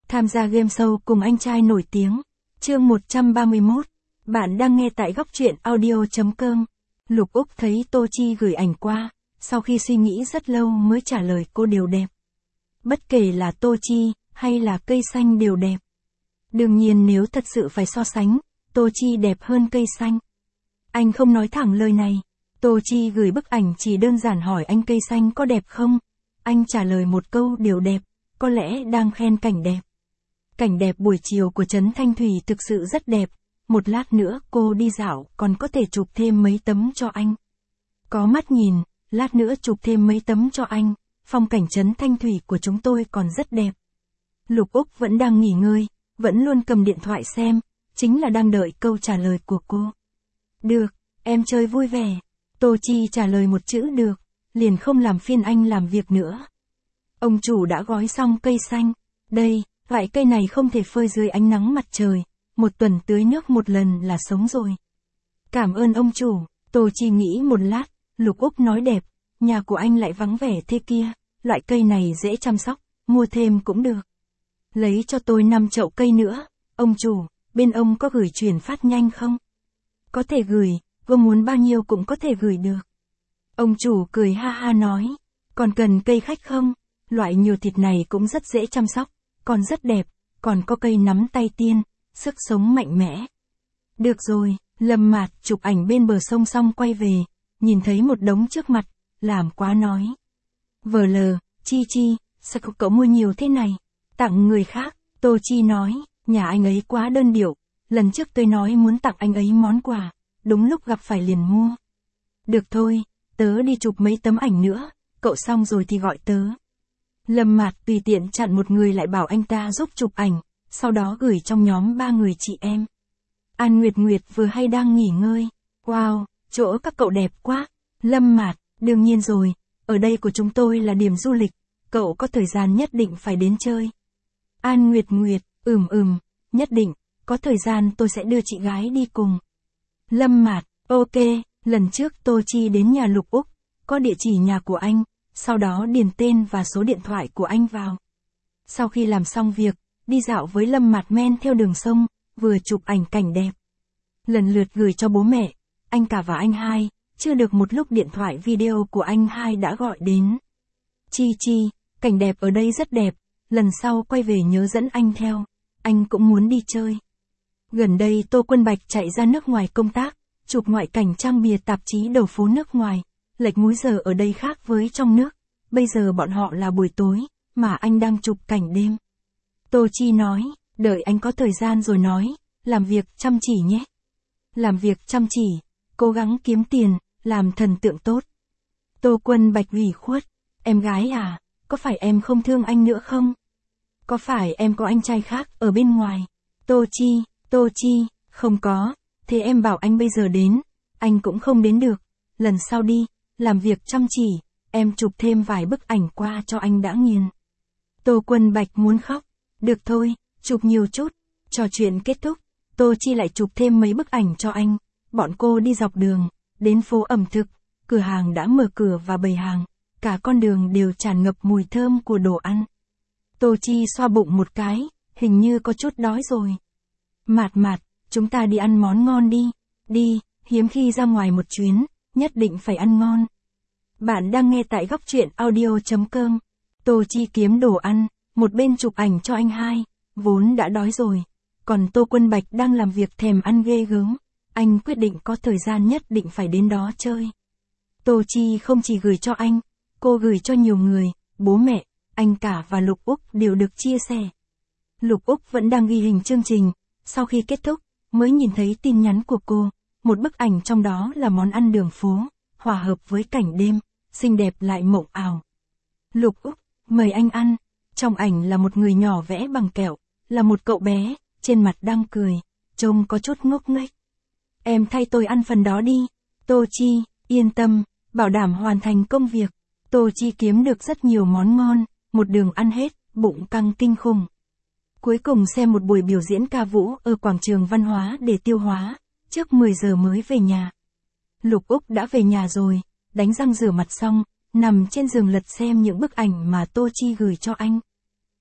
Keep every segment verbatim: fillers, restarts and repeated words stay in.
Tham gia game show cùng anh trai nổi tiếng. Chương một trăm ba mươi mốt. Bạn đang nghe tại góc truyện audio chấm com. Lục Úc thấy Tô Chi gửi ảnh qua, sau khi suy nghĩ rất lâu mới trả lời cô đều đẹp. Bất kể là Tô Chi, hay là cây xanh đều đẹp. Đương nhiên nếu thật sự phải so sánh, Tô Chi đẹp hơn cây xanh. Anh không nói thẳng lời này. Tô Chi gửi bức ảnh chỉ đơn giản hỏi anh cây xanh có đẹp không? Anh trả lời một câu đều đẹp, có lẽ đang khen cảnh đẹp. Cảnh đẹp buổi chiều của Trấn Thanh Thủy thực sự rất đẹp. Một lát nữa cô đi dạo còn có thể chụp thêm mấy tấm cho anh. Có mắt nhìn, lát nữa chụp thêm mấy tấm cho anh. Phong cảnh Trấn Thanh Thủy của chúng tôi còn rất đẹp. Lục Úc vẫn đang nghỉ ngơi, vẫn luôn cầm điện thoại xem, chính là đang đợi câu trả lời của cô. Được, em chơi vui vẻ. Tô Chi trả lời một chữ được, liền không làm phiền anh làm việc nữa. Ông chủ đã gói xong cây xanh. Đây, loại cây này không thể phơi dưới ánh nắng mặt trời, một tuần tưới nước một lần là sống rồi. Cảm ơn ông chủ. Tô Chi nghĩ một lát, Lục Úc nói đẹp, nhà của anh lại vắng vẻ thế kia, loại cây này dễ chăm sóc, mua thêm cũng được. Lấy cho tôi năm chậu cây nữa. Ông chủ, bên ông có gửi chuyển phát nhanh không? Có thể gửi, cô muốn bao nhiêu cũng có thể gửi được. Ông chủ cười ha ha nói, còn cần cây khách không? Loại nhiều thịt này cũng rất dễ chăm sóc, còn rất đẹp, còn có cây nắm tay tiên, sức sống mạnh mẽ. Được rồi, Lâm Mạt chụp ảnh bên bờ sông xong quay về, nhìn thấy một đống trước mặt, làm quá nói. Vờ lờ, Chi Chi, sao cậu, cậu mua nhiều thế này? Tặng người khác. Tô Chi nói, nhà anh ấy quá đơn điệu, lần trước tôi nói muốn tặng anh ấy món quà, đúng lúc gặp phải liền mua. Được thôi, tớ đi chụp mấy tấm ảnh nữa, cậu xong rồi thì gọi tớ. Lâm Mạt tùy tiện chặn một người lại bảo anh ta giúp chụp ảnh, sau đó gửi trong nhóm ba người chị em. An Nguyệt Nguyệt vừa hay đang nghỉ ngơi. Wow, chỗ các cậu đẹp quá. Lâm Mạt, đương nhiên rồi, ở đây của chúng tôi là điểm du lịch, cậu có thời gian nhất định phải đến chơi. An Nguyệt Nguyệt, ừm ừm, nhất định, có thời gian tôi sẽ đưa chị gái đi cùng. Lâm Mạt, ok, lần trước Tô Chi đến nhà Lục Úc, có địa chỉ nhà của anh, sau đó điền tên và số điện thoại của anh vào. Sau khi làm xong việc, đi dạo với Lâm Mạt men theo đường sông, vừa chụp ảnh cảnh đẹp. Lần lượt gửi cho bố mẹ, anh cả và anh hai, chưa được một lúc điện thoại video của anh hai đã gọi đến. Chi Chi, cảnh đẹp ở đây rất đẹp, lần sau quay về nhớ dẫn anh theo, anh cũng muốn đi chơi. Gần đây Tô Quân Bạch chạy ra nước ngoài công tác, chụp ngoại cảnh trang bìa tạp chí đầu phố nước ngoài, lệch múi giờ ở đây khác với trong nước, bây giờ bọn họ là buổi tối, mà anh đang chụp cảnh đêm. Tô Chi nói, đợi anh có thời gian rồi nói, làm việc chăm chỉ nhé. Làm việc chăm chỉ, cố gắng kiếm tiền, làm thần tượng tốt. Tô Quân Bạch ủy khuất, em gái à, có phải em không thương anh nữa không? Có phải em có anh trai khác ở bên ngoài? Tô Chi, Tô Chi, không có, thế em bảo anh bây giờ đến, anh cũng không đến được, lần sau đi, làm việc chăm chỉ, em chụp thêm vài bức ảnh qua cho anh đã nghiền. Tô Quân Bạch muốn khóc, được thôi, chụp nhiều chút, trò chuyện kết thúc, Tô Chi lại chụp thêm mấy bức ảnh cho anh, bọn cô đi dọc đường, đến phố ẩm thực, cửa hàng đã mở cửa và bày hàng, cả con đường đều tràn ngập mùi thơm của đồ ăn. Tô Chi xoa bụng một cái, hình như có chút đói rồi. Mạt Mạt, chúng ta đi ăn món ngon đi, đi, hiếm khi ra ngoài một chuyến, nhất định phải ăn ngon. Bạn đang nghe tại góc truyện audio chấm com. Tô Chi kiếm đồ ăn, một bên chụp ảnh cho anh hai, vốn đã đói rồi. Còn Tô Quân Bạch đang làm việc thèm ăn ghê gớm, anh quyết định có thời gian nhất định phải đến đó chơi. Tô Chi không chỉ gửi cho anh, cô gửi cho nhiều người, bố mẹ, anh cả và Lục Úc đều được chia sẻ. Lục Úc vẫn đang ghi hình chương trình, sau khi kết thúc, mới nhìn thấy tin nhắn của cô, một bức ảnh trong đó là món ăn đường phố, hòa hợp với cảnh đêm, xinh đẹp lại mộng ảo. Lục Úc, mời anh ăn. Trong ảnh là một người nhỏ vẽ bằng kẹo, là một cậu bé, trên mặt đang cười, trông có chút ngốc nghếch. Em thay tôi ăn phần đó đi. Tô Chi, yên tâm, bảo đảm hoàn thành công việc. Tô Chi kiếm được rất nhiều món ngon, một đường ăn hết, bụng căng kinh khủng. Cuối cùng xem một buổi biểu diễn ca vũ ở quảng trường văn hóa để tiêu hóa, trước mười giờ mới về nhà. Lục Úc đã về nhà rồi, đánh răng rửa mặt xong, nằm trên giường lật xem những bức ảnh mà Tô Chi gửi cho anh.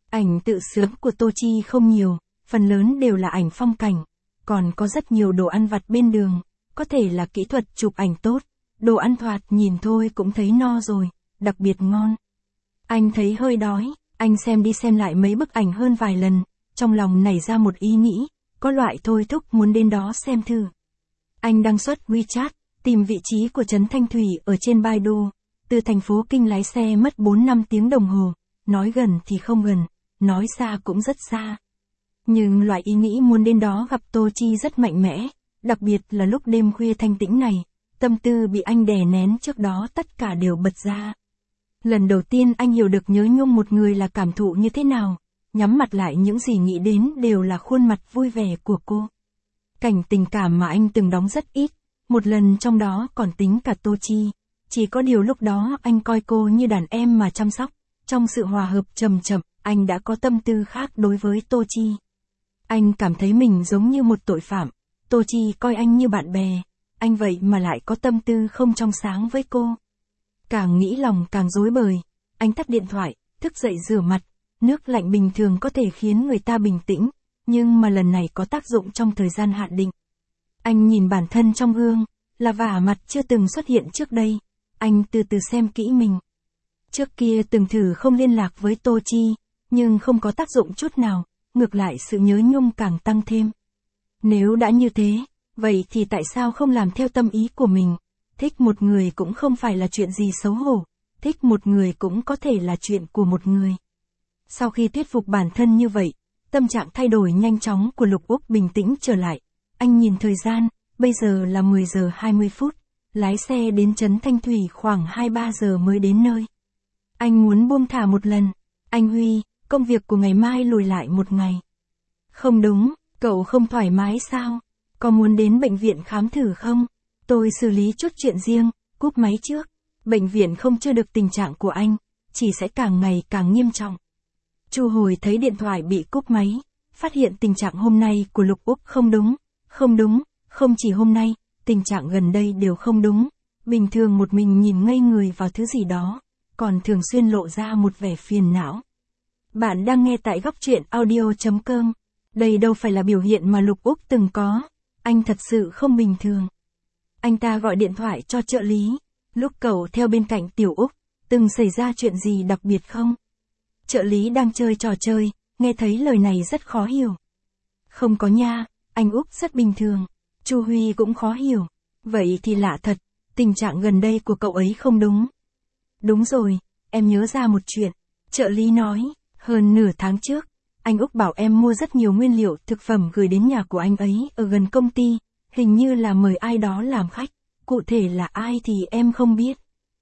Ảnh tự sướng của Tô Chi không nhiều, phần lớn đều là ảnh phong cảnh, còn có rất nhiều đồ ăn vặt bên đường, có thể là kỹ thuật chụp ảnh tốt, đồ ăn thoạt nhìn thôi cũng thấy no rồi, đặc biệt ngon. Anh thấy hơi đói, anh xem đi xem lại mấy bức ảnh hơn vài lần, trong lòng nảy ra một ý nghĩ, có loại thôi thúc muốn đến đó xem thử. Anh đăng xuất WeChat, tìm vị trí của trấn Thanh Thủy ở trên Baidu, từ thành phố Kinh lái xe mất bốn năm tiếng đồng hồ, nói gần thì không gần, nói xa cũng rất xa. Nhưng loại ý nghĩ muốn đến đó gặp Tô Chi rất mạnh mẽ, đặc biệt là lúc đêm khuya thanh tĩnh này, tâm tư bị anh đè nén trước đó tất cả đều bật ra. Lần đầu tiên anh hiểu được nhớ nhung một người là cảm thụ như thế nào, nhắm mặt lại những gì nghĩ đến đều là khuôn mặt vui vẻ của cô. Cảnh tình cảm mà anh từng đóng rất ít, một lần trong đó còn tính cả Tô Chi, chỉ có điều lúc đó anh coi cô như đàn em mà chăm sóc, trong sự hòa hợp chậm chậm, anh đã có tâm tư khác đối với Tô Chi. Anh cảm thấy mình giống như một tội phạm, Tô Chi coi anh như bạn bè, anh vậy mà lại có tâm tư không trong sáng với cô. Càng nghĩ lòng càng rối bời, anh tắt điện thoại, thức dậy rửa mặt, nước lạnh bình thường có thể khiến người ta bình tĩnh, nhưng mà lần này có tác dụng trong thời gian hạn định. Anh nhìn bản thân trong gương, là vả mặt chưa từng xuất hiện trước đây, anh từ từ xem kỹ mình. Trước kia từng thử không liên lạc với Tô Chi, nhưng không có tác dụng chút nào, ngược lại sự nhớ nhung càng tăng thêm. Nếu đã như thế, vậy thì tại sao không làm theo tâm ý của mình? Thích một người cũng không phải là chuyện gì xấu hổ, thích một người cũng có thể là chuyện của một người. Sau khi thuyết phục bản thân như vậy, tâm trạng thay đổi nhanh chóng của Lục Úc bình tĩnh trở lại. Anh nhìn thời gian, bây giờ là mười giờ hai mươi phút, lái xe đến trấn Thanh Thủy khoảng hai ba giờ mới đến nơi. Anh muốn buông thả một lần. Anh Huy, công việc của ngày mai lùi lại một ngày. Không đúng, cậu không thoải mái sao? Có muốn đến bệnh viện khám thử không? Tôi xử lý chút chuyện riêng, cúp máy trước. Bệnh viện không chưa được tình trạng của anh, chỉ sẽ càng ngày càng nghiêm trọng. Chu Hồi thấy điện thoại bị cúp máy, phát hiện tình trạng hôm nay của Lục Úc không đúng, không đúng, không chỉ hôm nay, tình trạng gần đây đều không đúng. Bình thường một mình nhìn ngây người vào thứ gì đó, còn thường xuyên lộ ra một vẻ phiền não. Bạn đang nghe tại góc truyện audio chấm com. Đây đâu phải là biểu hiện mà Lục Úc từng có. Anh thật sự không bình thường. Anh ta gọi điện thoại cho trợ lý. Lúc cậu theo bên cạnh Tiểu Úc, từng xảy ra chuyện gì đặc biệt không? Trợ lý đang chơi trò chơi, nghe thấy lời này rất khó hiểu. Không có nha, anh Úc rất bình thường. Chu Huy cũng khó hiểu. Vậy thì lạ thật, tình trạng gần đây của cậu ấy không đúng. Đúng rồi, em nhớ ra một chuyện. Trợ lý nói, hơn nửa tháng trước, anh Úc bảo em mua rất nhiều nguyên liệu thực phẩm gửi đến nhà của anh ấy ở gần công ty, hình như là mời ai đó làm khách, cụ thể là ai thì em không biết.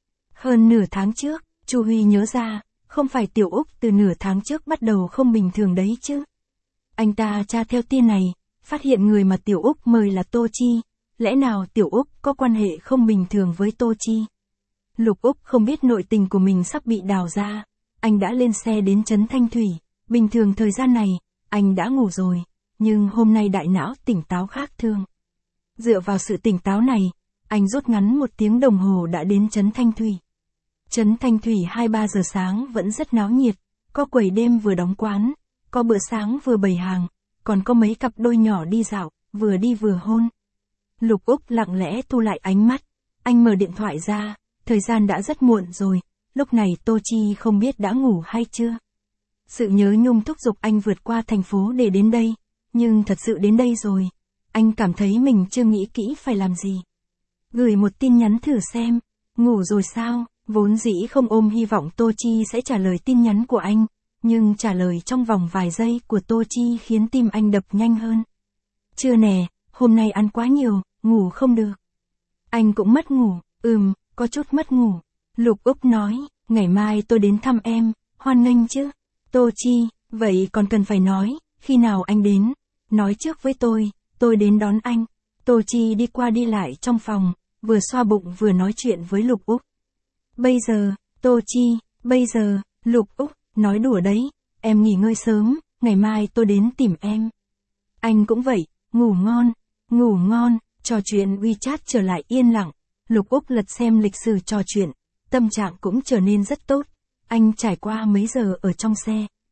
Hơn nửa tháng trước, Chu Huy nhớ ra, không phải Tiểu Úc từ nửa tháng trước bắt đầu không bình thường đấy chứ. Anh ta tra theo tin này, phát hiện người mà Tiểu Úc mời là Tô Chi, lẽ nào Tiểu Úc có quan hệ không bình thường với Tô Chi? Lục Úc không biết nội tình của mình sắp bị đào ra, anh đã lên xe đến trấn Thanh Thủy, bình thường thời gian này, anh đã ngủ rồi, nhưng hôm nay đại não tỉnh táo khác thường. Dựa vào sự tỉnh táo này, anh rút ngắn một tiếng đồng hồ đã đến trấn Thanh Thủy. Trấn Thanh Thủy hai ba giờ sáng vẫn rất náo nhiệt, có quầy đêm vừa đóng quán, có bữa sáng vừa bày hàng, còn có mấy cặp đôi nhỏ đi dạo, vừa đi vừa hôn. Lục Úc lặng lẽ thu lại ánh mắt, anh mở điện thoại ra, thời gian đã rất muộn rồi, lúc này Tô Chi không biết đã ngủ hay chưa. Sự nhớ nhung thúc giục anh vượt qua thành phố để đến đây, nhưng thật sự đến đây rồi, anh cảm thấy mình chưa nghĩ kỹ phải làm gì. Gửi một tin nhắn thử xem, ngủ rồi sao, vốn dĩ không ôm hy vọng Tô Chi sẽ trả lời tin nhắn của anh, nhưng trả lời trong vòng vài giây của Tô Chi khiến tim anh đập nhanh hơn. Chưa nè, hôm nay ăn quá nhiều, ngủ không được. Anh cũng mất ngủ, ừm, có chút mất ngủ. Lục Úc nói, ngày mai tôi đến thăm em, hoan nghênh chứ. Tô Chi, vậy còn cần phải nói, khi nào anh đến, nói trước với tôi, tôi đến đón anh. Tô Chi đi qua đi lại trong phòng, vừa xoa bụng vừa nói chuyện với Lục Úc. Bây giờ, Tô Chi, bây giờ, Lục Úc, nói đùa đấy, em nghỉ ngơi sớm, ngày mai tôi đến tìm em. Anh cũng vậy, ngủ ngon, ngủ ngon, trò chuyện WeChat trở lại yên lặng. Lục Úc lật xem lịch sử trò chuyện, tâm trạng cũng trở nên rất tốt. Anh trải qua mấy giờ ở trong xe,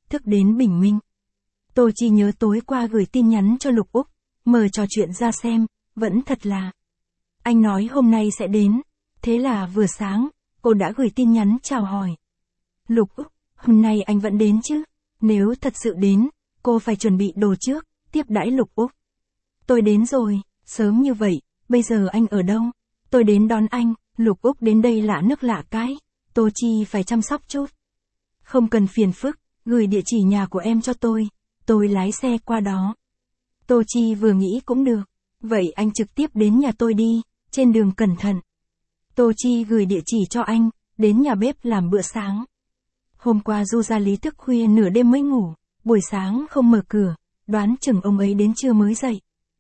thức đến bình minh. Tô Chi nhớ tối qua gửi tin nhắn cho Lục Úc, mời trò chuyện ra xem, vẫn thật là. Anh nói hôm nay sẽ đến, thế là vừa sáng, cô đã gửi tin nhắn chào hỏi. Lục Úc, hôm nay anh vẫn đến chứ? Nếu thật sự đến, cô phải chuẩn bị đồ trước, tiếp đãi Lục Úc. Tôi đến rồi, sớm như vậy, bây giờ anh ở đâu? Tôi đến đón anh. Lục Úc đến đây lạ nước lạ cái, Tô Chi phải chăm sóc chút. Không cần phiền phức, gửi địa chỉ nhà của em cho tôi, tôi lái xe qua đó. Tô Chi vừa nghĩ cũng được, vậy anh trực tiếp đến nhà tôi đi, trên đường cẩn thận. Tô Chi gửi địa chỉ cho anh, đến nhà bếp làm bữa sáng. Hôm qua Du Gia Lý thức khuya nửa đêm mới ngủ, buổi sáng không mở cửa, đoán chừng ông ấy đến trưa mới dậy.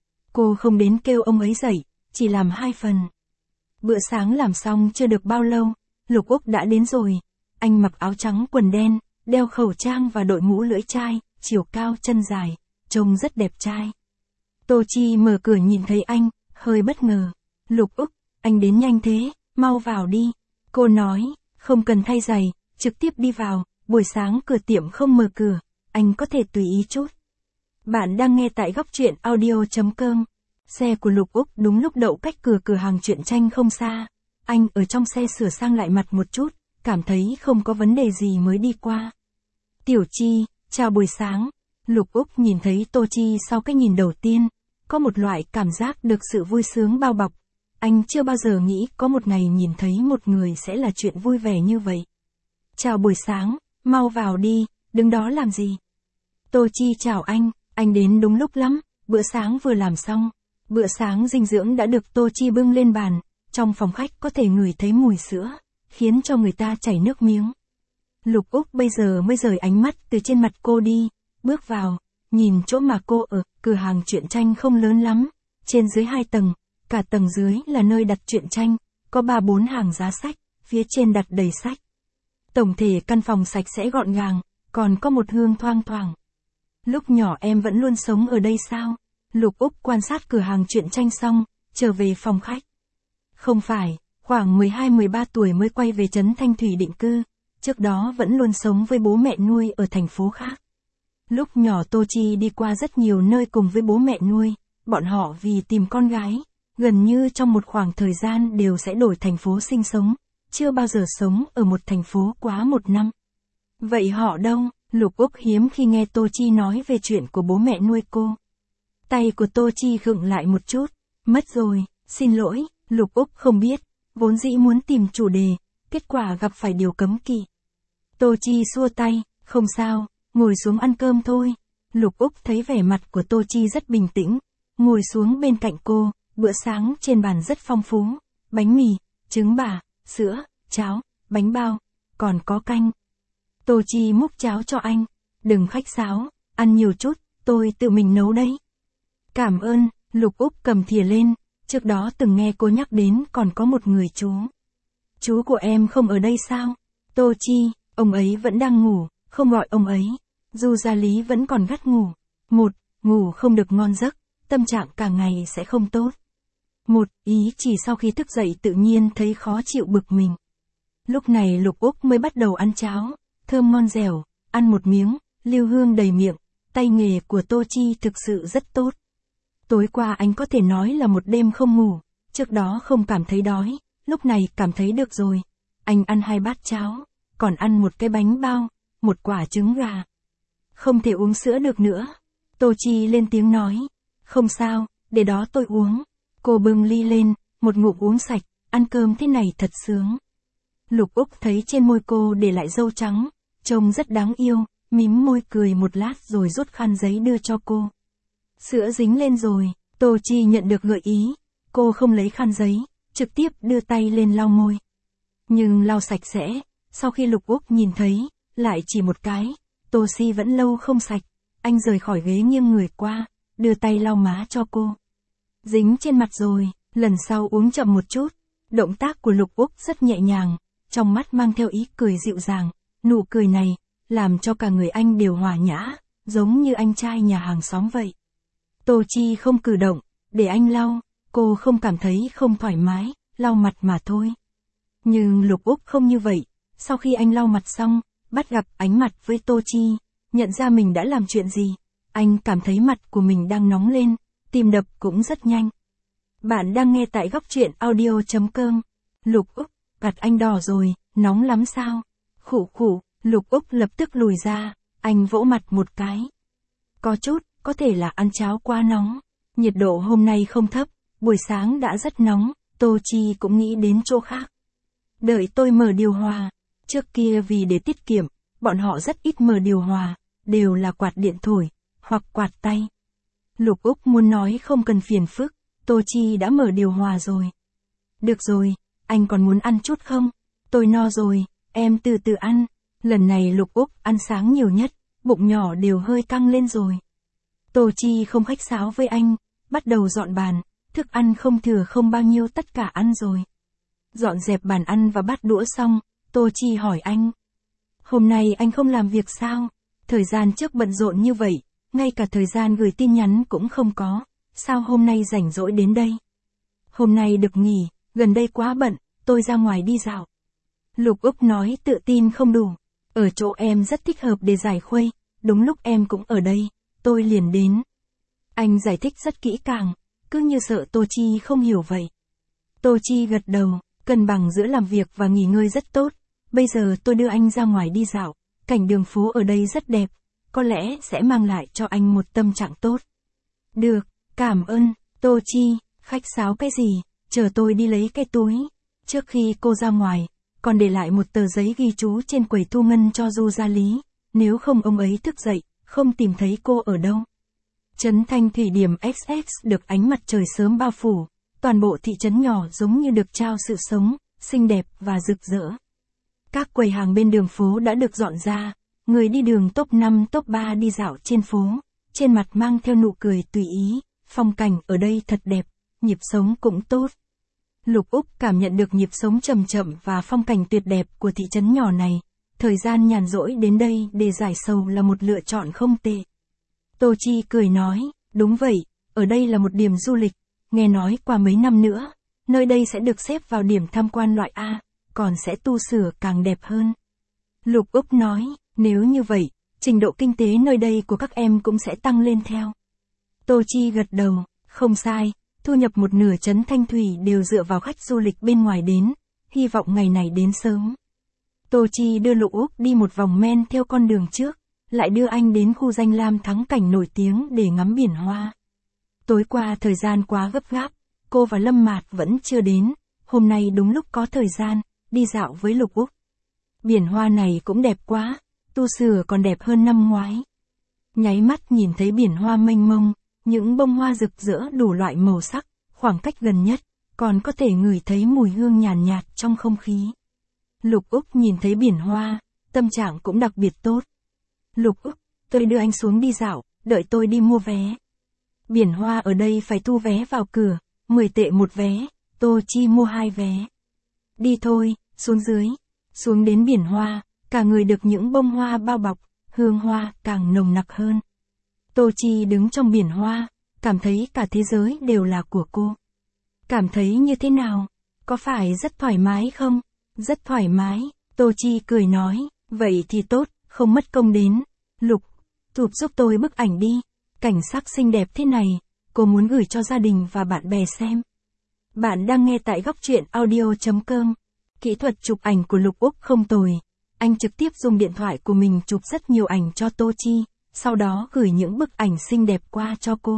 Cô không đến kêu ông ấy dậy, chỉ làm hai phần. Bữa sáng làm xong chưa được bao lâu, Lục Úc đã đến rồi. Anh mặc áo trắng quần đen, đeo khẩu trang và đội mũ lưỡi chai, chiều cao chân dài, trông rất đẹp trai. Tô Chi mở cửa nhìn thấy anh, hơi bất ngờ. Lục Úc, anh đến nhanh thế, mau vào đi. Cô nói, không cần thay giày, trực tiếp đi vào, buổi sáng cửa tiệm không mở cửa, anh có thể tùy ý chút. Bạn đang nghe tại góc truyện audio chấm com. Xe của Lục Úc đúng lúc đậu cách cửa cửa hàng truyện tranh không xa. Anh ở trong xe sửa sang lại mặt một chút, cảm thấy không có vấn đề gì mới đi qua. Tiểu Chi, chào buổi sáng. Lục Úc nhìn thấy Tô Chi sau cái nhìn đầu tiên, có một loại cảm giác được sự vui sướng bao bọc. Anh chưa bao giờ nghĩ có một ngày nhìn thấy một người sẽ là chuyện vui vẻ như vậy. Chào buổi sáng, mau vào đi, đứng đó làm gì? Tô Chi chào anh, anh đến đúng lúc lắm, bữa sáng vừa làm xong. Bữa sáng dinh dưỡng đã được Tô Chi bưng lên bàn, trong phòng khách có thể ngửi thấy mùi sữa, khiến cho người ta chảy nước miếng. Lục Úc bây giờ mới rời ánh mắt từ trên mặt cô đi, bước vào, nhìn chỗ mà cô ở, cửa hàng truyện tranh không lớn lắm, trên dưới hai tầng, cả tầng dưới là nơi đặt truyện tranh, có ba bốn hàng giá sách, phía trên đặt đầy sách. Tổng thể căn phòng sạch sẽ gọn gàng, còn có một hương thoang thoảng. Lúc nhỏ em vẫn luôn sống ở đây sao? Lục Úc quan sát cửa hàng truyện tranh xong, trở về phòng khách. Không phải, khoảng mười hai mười ba tuổi mới quay về trấn Thanh Thủy định cư, trước đó vẫn luôn sống với bố mẹ nuôi ở thành phố khác. Lúc nhỏ Tô Chi đi qua rất nhiều nơi cùng với bố mẹ nuôi, bọn họ vì tìm con gái, gần như trong một khoảng thời gian đều sẽ đổi thành phố sinh sống, chưa bao giờ sống ở một thành phố quá một năm. Vậy họ đâu? Lục Úc hiếm khi nghe Tô Chi nói về chuyện của bố mẹ nuôi cô. Tay của Tô Chi khựng lại một chút, mất rồi, xin lỗi, Lục Úc không biết, vốn dĩ muốn tìm chủ đề, kết quả gặp phải điều cấm kỵ. Tô Chi xua tay, không sao, ngồi xuống ăn cơm thôi. Lục Úc thấy vẻ mặt của Tô Chi rất bình tĩnh, ngồi xuống bên cạnh cô, bữa sáng trên bàn rất phong phú, bánh mì, trứng bà, sữa, cháo, bánh bao, còn có canh. Tô Chi múc cháo cho anh, đừng khách sáo, ăn nhiều chút, tôi tự mình nấu đấy. Cảm ơn, Lục Úc cầm thìa lên, trước đó từng nghe cô nhắc đến còn có một người chú. Chú của em không ở đây sao? Tô Chi, ông ấy vẫn đang ngủ, không gọi ông ấy. Du Gia Lý vẫn còn gắt ngủ. Một, ngủ không được ngon giấc, tâm trạng cả ngày sẽ không tốt. Một, ý chỉ sau khi thức dậy tự nhiên thấy khó chịu bực mình. Lúc này Lục Úc mới bắt đầu ăn cháo, thơm ngon dẻo, ăn một miếng, lưu hương đầy miệng, tay nghề của Tô Chi thực sự rất tốt. Tối qua anh có thể nói là một đêm không ngủ, trước đó không cảm thấy đói, lúc này cảm thấy được rồi. Anh ăn hai bát cháo, còn ăn một cái bánh bao, một quả trứng gà. Không thể uống sữa được nữa. Tô Chi lên tiếng nói, không sao, để đó tôi uống. Cô bưng ly lên, một ngụm uống sạch, ăn cơm thế này thật sướng. Lục Úc thấy trên môi cô để lại dâu trắng, trông rất đáng yêu, mím môi cười một lát rồi rút khăn giấy đưa cho cô. Sữa dính lên rồi, Tô Chi nhận được gợi ý, cô không lấy khăn giấy, trực tiếp đưa tay lên lau môi. Nhưng lau sạch sẽ, sau khi Lục Úc nhìn thấy, lại chỉ một cái, Tô Chi vẫn lâu không sạch, anh rời khỏi ghế nghiêng người qua, đưa tay lau má cho cô. Dính trên mặt rồi, lần sau uống chậm một chút. Động tác của Lục Úc rất nhẹ nhàng, trong mắt mang theo ý cười dịu dàng, nụ cười này, làm cho cả người anh đều hòa nhã, giống như anh trai nhà hàng xóm vậy. Tô Chi không cử động, để anh lau, cô không cảm thấy không thoải mái, lau mặt mà thôi. Nhưng Lục Úc không như vậy, sau khi anh lau mặt xong, bắt gặp ánh mặt với Tô Chi, nhận ra mình đã làm chuyện gì. Anh cảm thấy mặt của mình đang nóng lên, tim đập cũng rất nhanh. Bạn đang nghe tại góc truyện audio.com. Lục Úc, mặt anh đỏ rồi, nóng lắm sao? Khụ khụ, Lục Úc lập tức lùi ra, anh vỗ mặt một cái. Có chút, có thể là ăn cháo quá nóng. Nhiệt độ hôm nay không thấp, buổi sáng đã rất nóng, Tô Chi cũng nghĩ đến chỗ khác. Đợi tôi mở điều hòa. Trước kia vì để tiết kiệm, bọn họ rất ít mở điều hòa, đều là quạt điện thổi, hoặc quạt tay. Lục Úc muốn nói không cần phiền phức, Tô Chi đã mở điều hòa rồi. Được rồi, anh còn muốn ăn chút không? Tôi no rồi, em từ từ ăn. Lần này Lục Úc ăn sáng nhiều nhất, bụng nhỏ đều hơi căng lên rồi. Tô Chi không khách sáo với anh, bắt đầu dọn bàn, thức ăn không thừa không bao nhiêu tất cả ăn rồi. Dọn dẹp bàn ăn và bát đũa xong, Tô Chi hỏi anh. Hôm nay anh không làm việc sao? Thời gian trước bận rộn như vậy, ngay cả thời gian gửi tin nhắn cũng không có, sao hôm nay rảnh rỗi đến đây? Hôm nay được nghỉ, gần đây quá bận, tôi ra ngoài đi dạo. Lục Úc nói tự tin không đủ, ở chỗ em rất thích hợp để giải khuây, đúng lúc em cũng ở đây, tôi liền đến. Anh giải thích rất kỹ càng, cứ như sợ Tô Chi không hiểu vậy. Tô Chi gật đầu, cân bằng giữa làm việc và nghỉ ngơi rất tốt, bây giờ tôi đưa anh ra ngoài đi dạo, cảnh đường phố ở đây rất đẹp, có lẽ sẽ mang lại cho anh một tâm trạng tốt. Được, cảm ơn, Tô Chi, khách sáo cái gì, chờ tôi đi lấy cái túi. Trước khi cô ra ngoài, còn để lại một tờ giấy ghi chú trên quầy thu ngân cho Du Gia Lý, nếu không ông ấy thức dậy, không tìm thấy cô ở đâu. Trấn Thanh Thủy điểm ích ích được ánh mặt trời sớm bao phủ, toàn bộ thị trấn nhỏ giống như được trao sự sống, xinh đẹp và rực rỡ. Các quầy hàng bên đường phố đã được dọn ra, người đi đường top năm top ba đi dạo trên phố, trên mặt mang theo nụ cười tùy ý, phong cảnh ở đây thật đẹp, nhịp sống cũng tốt. Lục Úc cảm nhận được nhịp sống chậm chậm và phong cảnh tuyệt đẹp của thị trấn nhỏ này, thời gian nhàn rỗi đến đây để giải sầu là một lựa chọn không tệ. Tô Chi cười nói, đúng vậy, ở đây là một điểm du lịch, nghe nói qua mấy năm nữa, nơi đây sẽ được xếp vào điểm tham quan loại A, còn sẽ tu sửa càng đẹp hơn. Lục Úc nói, nếu như vậy, trình độ kinh tế nơi đây của các em cũng sẽ tăng lên theo. Tô Chi gật đầu, không sai, thu nhập một nửa Trấn Thanh Thủy đều dựa vào khách du lịch bên ngoài đến, hy vọng ngày này đến sớm. Tô Chi đưa Lục Úc đi một vòng men theo con đường trước, lại đưa anh đến khu danh lam thắng cảnh nổi tiếng để ngắm biển hoa. Tối qua thời gian quá gấp gáp, cô và Lâm Mạt vẫn chưa đến, hôm nay đúng lúc có thời gian, đi dạo với Lục Úc. Biển hoa này cũng đẹp quá, tu sửa còn đẹp hơn năm ngoái. Nháy mắt nhìn thấy biển hoa mênh mông, những bông hoa rực rỡ đủ loại màu sắc, khoảng cách gần nhất, còn có thể ngửi thấy mùi hương nhàn nhạt, nhạt trong không khí. Lục Úc nhìn thấy biển hoa, tâm trạng cũng đặc biệt tốt. Lục Úc, tôi đưa anh xuống đi dạo, đợi tôi đi mua vé. Biển hoa ở đây phải thu vé vào cửa, mười tệ một vé, Tô Chi mua hai vé. Đi thôi, xuống dưới. Xuống đến biển hoa, cả người được những bông hoa bao bọc, hương hoa càng nồng nặc hơn. Tô Chi đứng trong biển hoa, cảm thấy cả thế giới đều là của cô. Cảm thấy như thế nào? Có phải rất thoải mái không? Rất thoải mái, Tô Chi cười nói, vậy thì tốt, không mất công đến. Lục, chụp giúp tôi bức ảnh đi, cảnh sắc xinh đẹp thế này, cô muốn gửi cho gia đình và bạn bè xem. Bạn đang nghe tại góc truyện audio.com. Kỹ thuật chụp ảnh của Lục Úc không tồi. Anh trực tiếp dùng điện thoại của mình chụp rất nhiều ảnh cho Tô Chi, sau đó gửi những bức ảnh xinh đẹp qua cho cô.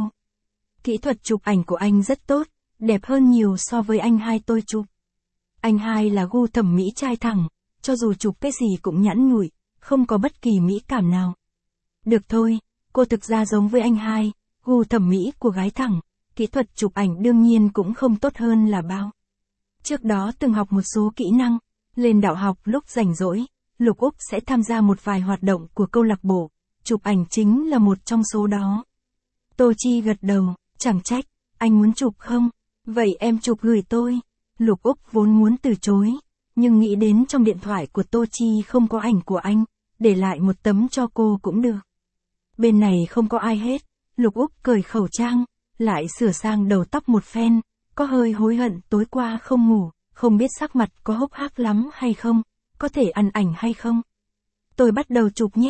Kỹ thuật chụp ảnh của anh rất tốt, đẹp hơn nhiều so với anh hai tôi chụp. Anh hai là gu thẩm mỹ trai thẳng, cho dù chụp cái gì cũng nhẵn nhụi, không có bất kỳ mỹ cảm nào. Được thôi, cô thực ra giống với anh hai, gu thẩm mỹ của gái thẳng, kỹ thuật chụp ảnh đương nhiên cũng không tốt hơn là bao. Trước đó từng học một số kỹ năng, lên đạo học lúc rảnh rỗi, Lục Úc sẽ tham gia một vài hoạt động của câu lạc bộ, chụp ảnh chính là một trong số đó. Tô Chi gật đầu, chẳng trách, anh muốn chụp không? Vậy em chụp gửi tôi. Lục Úc vốn muốn từ chối, nhưng nghĩ đến trong điện thoại của Tô Chi không có ảnh của anh, để lại một tấm cho cô cũng được. Bên này không có ai hết, Lục Úc cởi khẩu trang, lại sửa sang đầu tóc một phen, có hơi hối hận tối qua không ngủ, không biết sắc mặt có hốc hác lắm hay không, có thể ăn ảnh hay không. Tôi bắt đầu chụp nhé.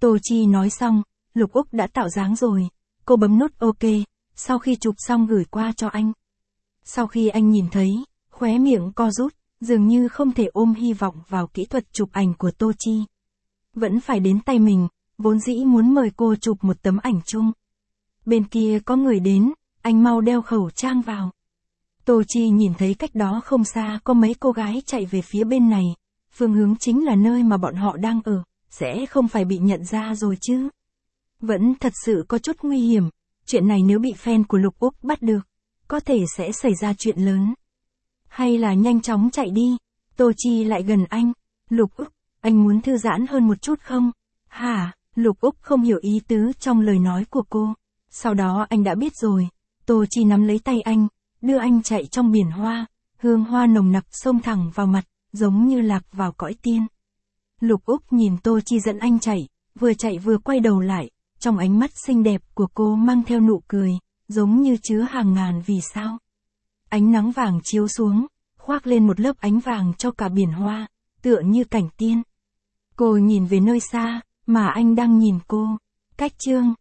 Tô Chi nói xong, Lục Úc đã tạo dáng rồi. Cô bấm nút OK, sau khi chụp xong gửi qua cho anh. Sau khi anh nhìn thấy, khóe miệng co rút, dường như không thể ôm hy vọng vào kỹ thuật chụp ảnh của Tô Chi. Vẫn phải đến tay mình, vốn dĩ muốn mời cô chụp một tấm ảnh chung. Bên kia có người đến, anh mau đeo khẩu trang vào. Tô Chi nhìn thấy cách đó không xa có mấy cô gái chạy về phía bên này, phương hướng chính là nơi mà bọn họ đang ở, sẽ không phải bị nhận ra rồi chứ. Vẫn thật sự có chút nguy hiểm, chuyện này nếu bị fan của Lục Úc bắt được, có thể sẽ xảy ra chuyện lớn. Hay là nhanh chóng chạy đi. Tô Chi lại gần anh. Lục Úc, anh muốn thư giãn hơn một chút không? Hả? Lục Úc không hiểu ý tứ trong lời nói của cô. Sau đó anh đã biết rồi. Tô Chi nắm lấy tay anh, đưa anh chạy trong biển hoa, hương hoa nồng nặc xông thẳng vào mặt, giống như lạc vào cõi tiên. Lục Úc nhìn Tô Chi dẫn anh chạy, vừa chạy vừa quay đầu lại, trong ánh mắt xinh đẹp của cô mang theo nụ cười, giống như chứa hàng ngàn vì sao. Ánh nắng vàng chiếu xuống, khoác lên một lớp ánh vàng cho cả biển hoa, tựa như cảnh tiên. Cô nhìn về nơi xa, mà anh đang nhìn cô. Cách chương